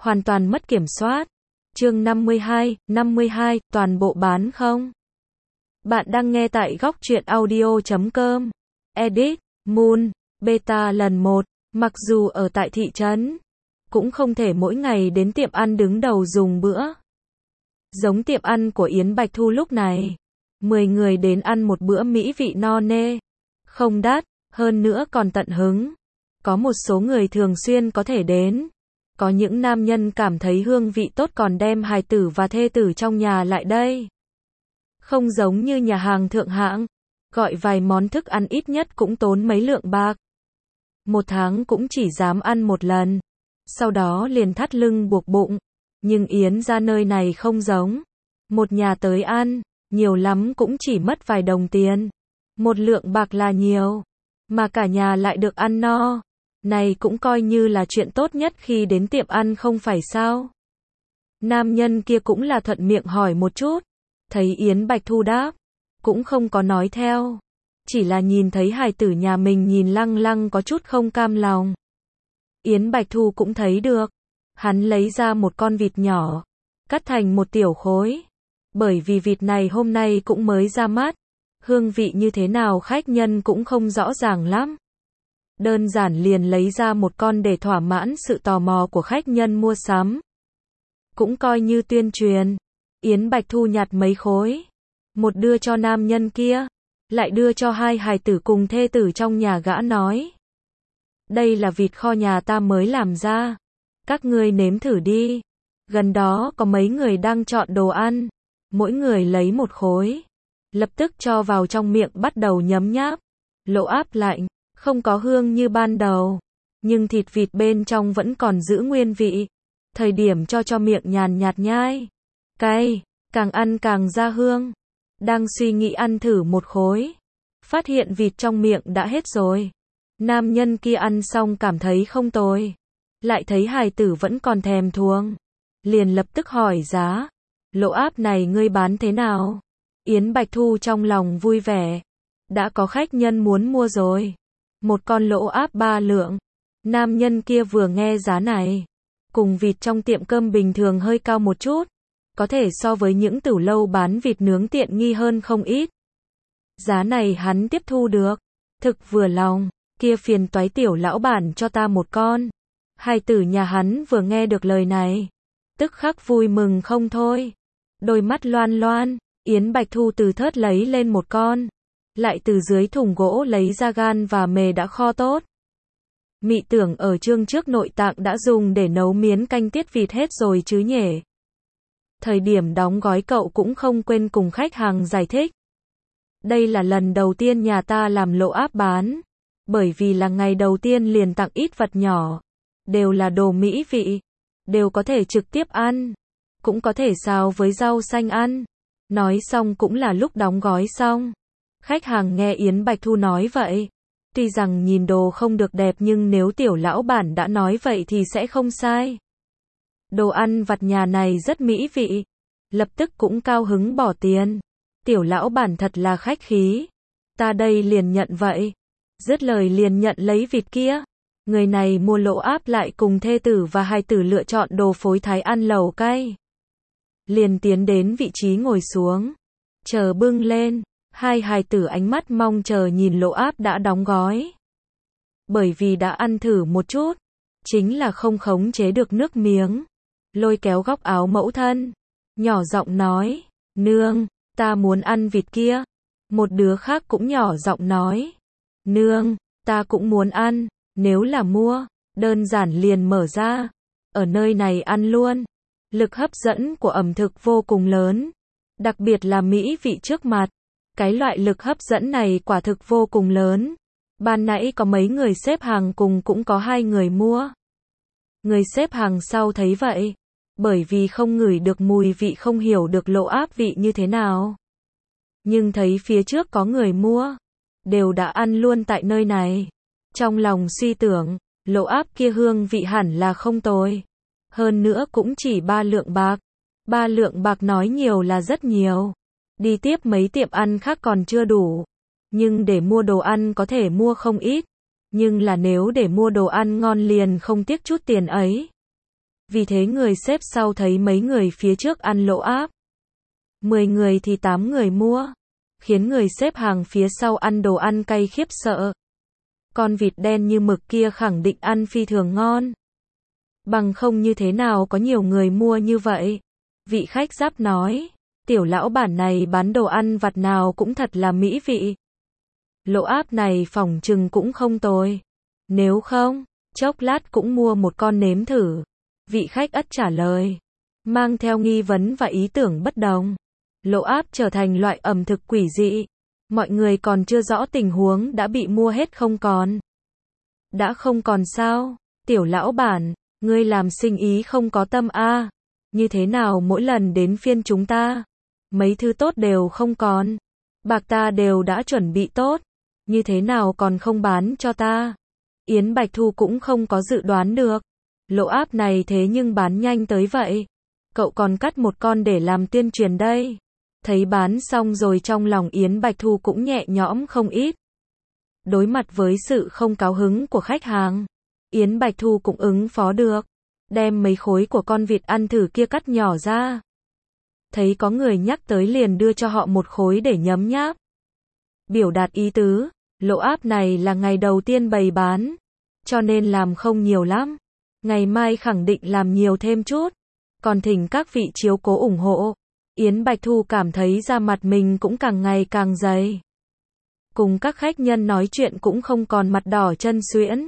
hoàn toàn mất kiểm soát. Chương 52, toàn bộ bán không? Bạn đang nghe tại góc truyện audio.com. Edit, Moon, Beta lần 1, mặc dù ở tại thị trấn, cũng không thể mỗi ngày đến tiệm ăn đứng đầu dùng bữa. Giống tiệm ăn của Yến Bạch Thu lúc này, 10 người đến ăn một bữa mỹ vị no nê, không đắt, hơn nữa còn tận hứng. Có một số người thường xuyên có thể đến. Có những nam nhân cảm thấy hương vị tốt còn đem hài tử và thê tử trong nhà lại đây. Không giống như nhà hàng thượng hạng, gọi vài món thức ăn ít nhất cũng tốn mấy lượng bạc. Một tháng cũng chỉ dám ăn một lần, sau đó liền thắt lưng buộc bụng. Nhưng Yến ra nơi này không giống. Một nhà tới ăn, nhiều lắm cũng chỉ mất vài đồng tiền. Một lượng bạc là nhiều, mà cả nhà lại được ăn no. Này cũng coi như là chuyện tốt nhất khi đến tiệm ăn không phải sao? Nam nhân kia cũng là thuận miệng hỏi một chút. Thấy Yến Bạch Thu đáp, cũng không có nói theo. Chỉ là nhìn thấy hài tử nhà mình nhìn lăng lăng có chút không cam lòng. Yến Bạch Thu cũng thấy được. Hắn lấy ra một con vịt nhỏ, cắt thành một tiểu khối. Bởi vì vịt này hôm nay cũng mới ra mắt. Hương vị như thế nào khách nhân cũng không rõ ràng lắm. Đơn giản liền lấy ra một con để thỏa mãn sự tò mò của khách nhân mua sắm. Cũng coi như tuyên truyền. Yến Bạch Thu nhặt mấy khối. Một đưa cho nam nhân kia, lại đưa cho hai hài tử cùng thê tử trong nhà gã nói. Đây là vịt kho nhà ta mới làm ra. Các ngươi nếm thử đi. Gần đó có mấy người đang chọn đồ ăn. Mỗi người lấy một khối. Lập tức cho vào trong miệng bắt đầu nhấm nháp. Lộ áp lạnh, không có hương như ban đầu. Nhưng thịt vịt bên trong vẫn còn giữ nguyên vị. Thời điểm cho miệng nhàn nhạt nhai. Cay, càng ăn càng ra hương. Đang suy nghĩ ăn thử một khối. Phát hiện vịt trong miệng đã hết rồi. Nam nhân kia ăn xong cảm thấy không tồi. Lại thấy hài tử vẫn còn thèm thuồng. Liền lập tức hỏi giá. Lộ áp này ngươi bán thế nào? Yến Bạch Thu trong lòng vui vẻ. Đã có khách nhân muốn mua rồi. Một con lỗ áp 3 lượng. Nam nhân kia vừa nghe giá này. Cùng vịt trong tiệm cơm bình thường hơi cao một chút. Có thể so với những tửu lâu bán vịt nướng tiện nghi hơn không ít. Giá này hắn tiếp thu được. Thực vừa lòng. Kia phiền toái tiểu lão bản cho ta một con. Hài tử nhà hắn vừa nghe được lời này. Tức khắc vui mừng không thôi. Đôi mắt loan loan. Yến Bạch Thu từ thớt lấy lên một con. Lại từ dưới thùng gỗ lấy ra gan và mề đã kho tốt. Mị tưởng ở chương trước nội tạng đã dùng để nấu miến canh tiết vịt hết rồi chứ nhỉ. Thời điểm đóng gói cậu cũng không quên cùng khách hàng giải thích. Đây là lần đầu tiên nhà ta làm lộ áp bán. Bởi vì là ngày đầu tiên liền tặng ít vật nhỏ. Đều là đồ mỹ vị. Đều có thể trực tiếp ăn. Cũng có thể xào với rau xanh ăn. Nói xong cũng là lúc đóng gói xong. Khách hàng nghe Yến Bạch Thu nói vậy. Tuy rằng nhìn đồ không được đẹp nhưng nếu tiểu lão bản đã nói vậy thì sẽ không sai. Đồ ăn vặt nhà này rất mỹ vị. Lập tức cũng cao hứng bỏ tiền. Tiểu lão bản thật là khách khí. Ta đây liền nhận vậy. Dứt lời liền nhận lấy vịt kia. Người này mua lỗ áp lại cùng thê tử và hài tử lựa chọn đồ phối thái ăn lẩu cay. Liền tiến đến vị trí ngồi xuống. Chờ bưng lên. Hai hài tử ánh mắt mong chờ nhìn lỗ áp đã đóng gói. Bởi vì đã ăn thử một chút. Chính là không khống chế được nước miếng. Lôi kéo góc áo mẫu thân. Nhỏ giọng nói. Nương, ta muốn ăn vịt kia. Một đứa khác cũng nhỏ giọng nói. Nương, ta cũng muốn ăn. Nếu là mua, đơn giản liền mở ra. Ở nơi này ăn luôn. Lực hấp dẫn của ẩm thực vô cùng lớn. Đặc biệt là mỹ vị trước mặt. Cái loại lực hấp dẫn này quả thực vô cùng lớn. Ban nãy có mấy người xếp hàng cùng cũng có 2 người mua. Người xếp hàng sau thấy vậy. Bởi vì không ngửi được mùi vị không hiểu được lộ áp vị như thế nào. Nhưng thấy phía trước có người mua. Đều đã ăn luôn tại nơi này. Trong lòng suy tưởng, lộ áp kia hương vị hẳn là không tồi. Hơn nữa cũng chỉ 3 lượng bạc. 3 lượng bạc nói nhiều là rất nhiều. Đi tiếp mấy tiệm ăn khác còn chưa đủ. Nhưng để mua đồ ăn có thể mua không ít. Nhưng là nếu để mua đồ ăn ngon liền không tiếc chút tiền ấy. Vì thế người xếp sau thấy mấy người phía trước ăn lỗ áp. 10 người thì 8 người mua, khiến người xếp hàng phía sau ăn đồ ăn cay khiếp sợ. Con vịt đen như mực kia khẳng định ăn phi thường ngon. Bằng không như thế nào có nhiều người mua như vậy. Vị khách giáp nói, tiểu lão bản này bán đồ ăn vặt nào cũng thật là mỹ vị. Lỗ áp này phỏng chừng cũng không tồi. Nếu không, chốc lát cũng mua một con nếm thử. Vị khách ất trả lời, mang theo nghi vấn và ý tưởng bất đồng. Lỗ áp trở thành loại ẩm thực quỷ dị. Mọi người còn chưa rõ tình huống đã bị mua hết không còn. Đã không còn sao? Tiểu lão bản, ngươi làm sinh ý không có tâm a? Như thế nào mỗi lần đến phiên chúng ta, mấy thứ tốt đều không còn. Bạc ta đều đã chuẩn bị tốt, như thế nào còn không bán cho ta? Yến Bạch Thu cũng không có dự đoán được. Lỗ áp này thế nhưng bán nhanh tới vậy. Cậu còn cắt một con để làm tuyên truyền đây. Thấy bán xong rồi trong lòng Yến Bạch Thu cũng nhẹ nhõm không ít. Đối mặt với sự không cao hứng của khách hàng, Yến Bạch Thu cũng ứng phó được. Đem mấy khối của con vịt ăn thử kia cắt nhỏ ra. Thấy có người nhắc tới liền đưa cho họ một khối để nhấm nháp. Biểu đạt ý tứ, lỗ áp này là ngày đầu tiên bày bán, cho nên làm không nhiều lắm. Ngày mai khẳng định làm nhiều thêm chút. Còn thỉnh các vị chiếu cố ủng hộ. Yến Bạch Thu cảm thấy da mặt mình cũng càng ngày càng dày. Cùng các khách nhân nói chuyện cũng không còn mặt đỏ chân suyễn.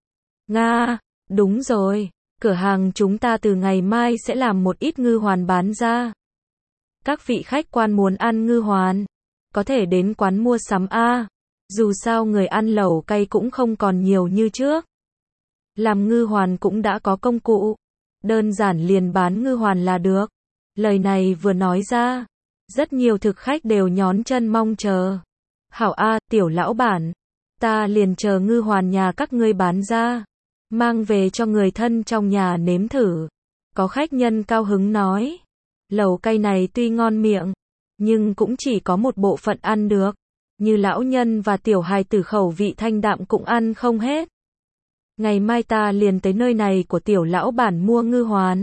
Nga, đúng rồi, cửa hàng chúng ta từ ngày mai sẽ làm một ít ngư hoàn bán ra. Các vị khách quan muốn ăn ngư hoàn, có thể đến quán mua sắm A. Dù sao người ăn lẩu cay cũng không còn nhiều như trước. Làm ngư hoàn cũng đã có công cụ. Đơn giản liền bán ngư hoàn là được. Lời này vừa nói ra, rất nhiều thực khách đều nhón chân mong chờ. Hảo A, tiểu lão bản, ta liền chờ ngư hoàn nhà các ngươi bán ra, mang về cho người thân trong nhà nếm thử. Có khách nhân cao hứng nói, lẩu cay này tuy ngon miệng, nhưng cũng chỉ có một bộ phận ăn được. Như lão nhân và tiểu hài tử khẩu vị thanh đạm cũng ăn không hết. Ngày mai ta liền tới nơi này của tiểu lão bản mua ngư hoàn.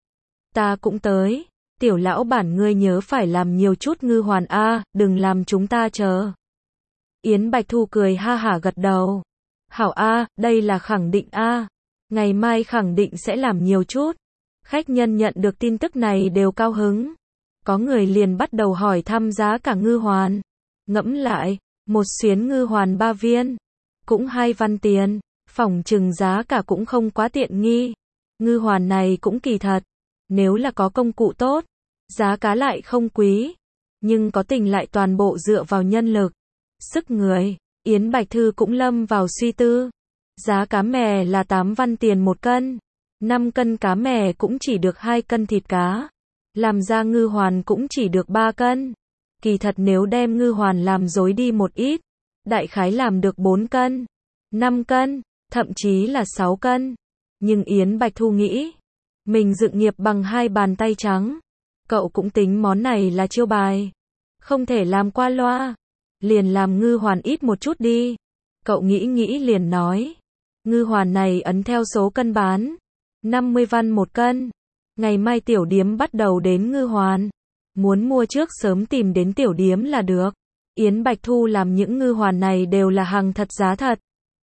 Ta cũng tới. Tiểu lão bản ngươi nhớ phải làm nhiều chút ngư hoàn a, đừng làm chúng ta chờ. Yến Bạch Thu cười ha hả gật đầu. Hảo a, đây là khẳng định a. Ngày mai khẳng định sẽ làm nhiều chút. Khách nhân nhận được tin tức này đều cao hứng. Có người liền bắt đầu hỏi thăm giá cả ngư hoàn. Ngẫm lại, một xuyến ngư hoàn 3 viên, cũng 2 văn tiền, phỏng chừng giá cả cũng không quá tiện nghi. Ngư hoàn này cũng kỳ thật, nếu là có công cụ tốt, giá cá lại không quý, nhưng có tình lại toàn bộ dựa vào nhân lực, sức người. Yến Bạch Thư cũng lâm vào suy tư. Giá cá mè là 8 văn tiền 1 cân, 5 cân cá mè cũng chỉ được 2 cân thịt cá, làm ra ngư hoàn cũng chỉ được 3 cân. Kỳ thật nếu đem ngư hoàn làm dối đi một ít, đại khái làm được 4 cân, 5 cân, thậm chí là 6 cân. Nhưng Yến Bạch Thu nghĩ, mình dựng nghiệp bằng 2 bàn tay trắng. Cậu cũng tính món này là chiêu bài, không thể làm qua loa. Liền làm ngư hoàn ít một chút đi. Cậu nghĩ liền nói, ngư hoàn này ấn theo số cân bán, 50 văn 1 cân. Ngày mai tiểu điếm bắt đầu đến ngư hoàn. Muốn mua trước sớm tìm đến tiểu điếm là được. Yến Bạch Thu làm những ngư hoàn này đều là hàng thật giá thật.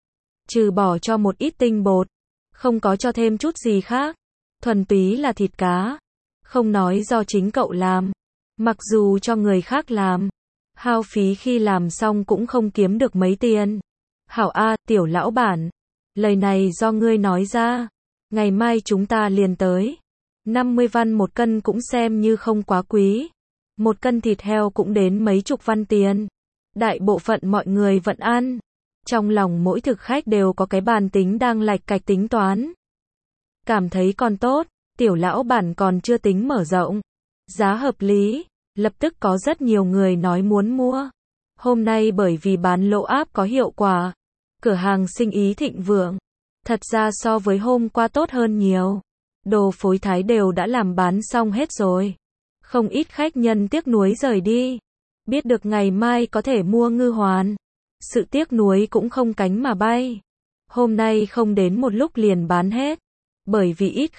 Trừ bỏ cho một ít tinh bột, không có cho thêm chút gì khác. Thuần túy là thịt cá. Không nói do chính cậu làm. Mặc dù cho người khác làm, hao phí khi làm xong cũng không kiếm được mấy tiền. Hảo A, tiểu lão bản, lời này do ngươi nói ra. Ngày mai chúng ta liền tới. 50 văn 1 cân cũng xem như không quá quý. 1 cân thịt heo cũng đến mấy chục văn tiền. Đại bộ phận mọi người vẫn ăn. Trong lòng mỗi thực khách đều có cái bàn tính đang lạch cạch tính toán. Cảm thấy còn tốt, tiểu lão bản còn chưa tính mở rộng. Giá hợp lý, lập tức có rất nhiều người nói muốn mua. Hôm nay bởi vì bán lỗ áp có hiệu quả, cửa hàng sinh ý thịnh vượng. Thật ra so với hôm qua tốt hơn nhiều. Đồ phối thái đều đã làm bán xong hết rồi. Không ít khách nhân tiếc nuối rời đi. Biết được ngày mai có thể mua ngư hoàn, sự tiếc nuối cũng không cánh mà bay. Hôm nay không đến một lúc liền bán hết. Bởi vì ít khách,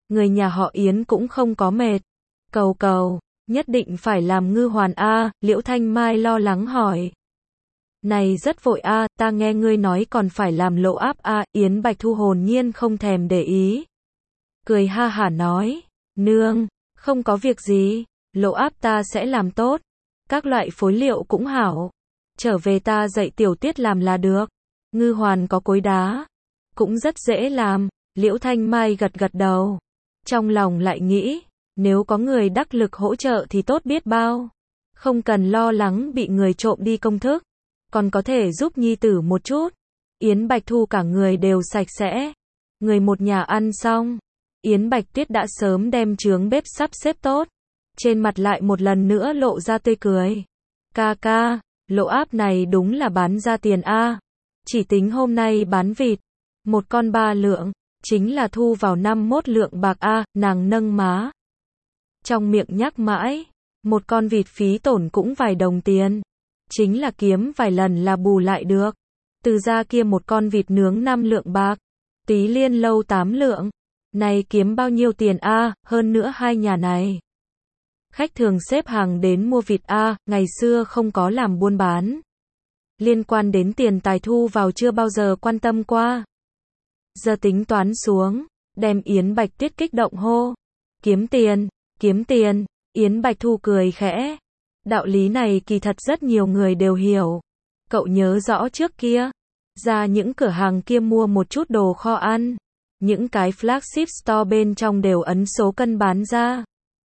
Người nhà họ Yến cũng không có mệt. Cầu cầu, nhất định phải làm ngư hoàn a, Liễu Thanh Mai lo lắng hỏi. Này rất vội a, ta nghe ngươi nói còn phải làm lỗ áp a, Yến Bạch Thu hồn nhiên không thèm để ý. Cười ha hả nói, nương, không có việc gì, lỗ áp ta sẽ làm tốt. Các loại phối liệu cũng hảo. Trở về ta dạy Tiểu Tuyết làm là được. Ngư hoàn có cối đá. Cũng rất dễ làm. Liễu Thanh Mai gật gật đầu. Trong lòng lại nghĩ, nếu có người đắc lực hỗ trợ thì tốt biết bao. Không cần lo lắng bị người trộm đi công thức. Còn có thể giúp nhi tử một chút. Yến Bạch Thu cả người đều sạch sẽ. Người một nhà ăn xong. Yến Bạch Tuyết đã sớm đem chướng bếp sắp xếp tốt. Trên mặt lại một lần nữa lộ ra tươi cười. Ca ca, lỗ áp này đúng là bán ra tiền a. Chỉ tính hôm nay bán vịt. Một con 3 lượng. Chính là thu vào 51 lượng bạc a, nàng nâng má. Trong miệng nhắc mãi. Một con vịt phí tổn cũng vài đồng tiền. Chính là kiếm vài lần là bù lại được. Từ ra kia một con vịt nướng 5 lượng bạc. Tí Liên Lâu 8 lượng. Này kiếm bao nhiêu tiền a, hơn nữa hai nhà này. Khách thường xếp hàng đến mua vịt a, ngày xưa không có làm buôn bán. Liên quan đến tiền tài thu vào chưa bao giờ quan tâm qua. Giờ tính toán xuống, đem Yến Bạch Tuyết kích động hô. Kiếm tiền, Yến Bạch Thu cười khẽ. Đạo lý này kỳ thật rất nhiều người đều hiểu. Cậu nhớ rõ trước kia, ra những cửa hàng kia mua một chút đồ kho ăn. Những cái flagship store bên trong đều ấn số cân bán ra.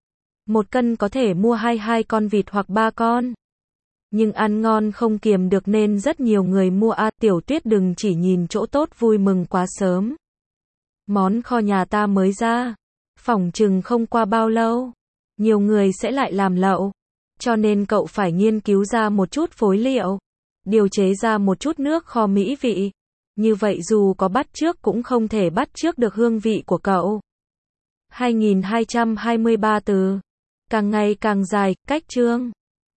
1 cân có thể mua 2 con vịt hoặc 3 con. Nhưng ăn ngon không kiềm được nên rất nhiều người mua a. Tiểu Tuyết đừng chỉ nhìn chỗ tốt vui mừng quá sớm. Món kho nhà ta mới ra. Phỏng chừng không qua bao lâu. Nhiều người sẽ lại làm lậu. Cho nên cậu phải nghiên cứu ra một chút phối liệu. Điều chế ra một chút nước kho mỹ vị. Như vậy dù có bắt chước cũng không thể bắt chước được hương vị của cậu. 2223 từ. Càng ngày càng dài, cách chương.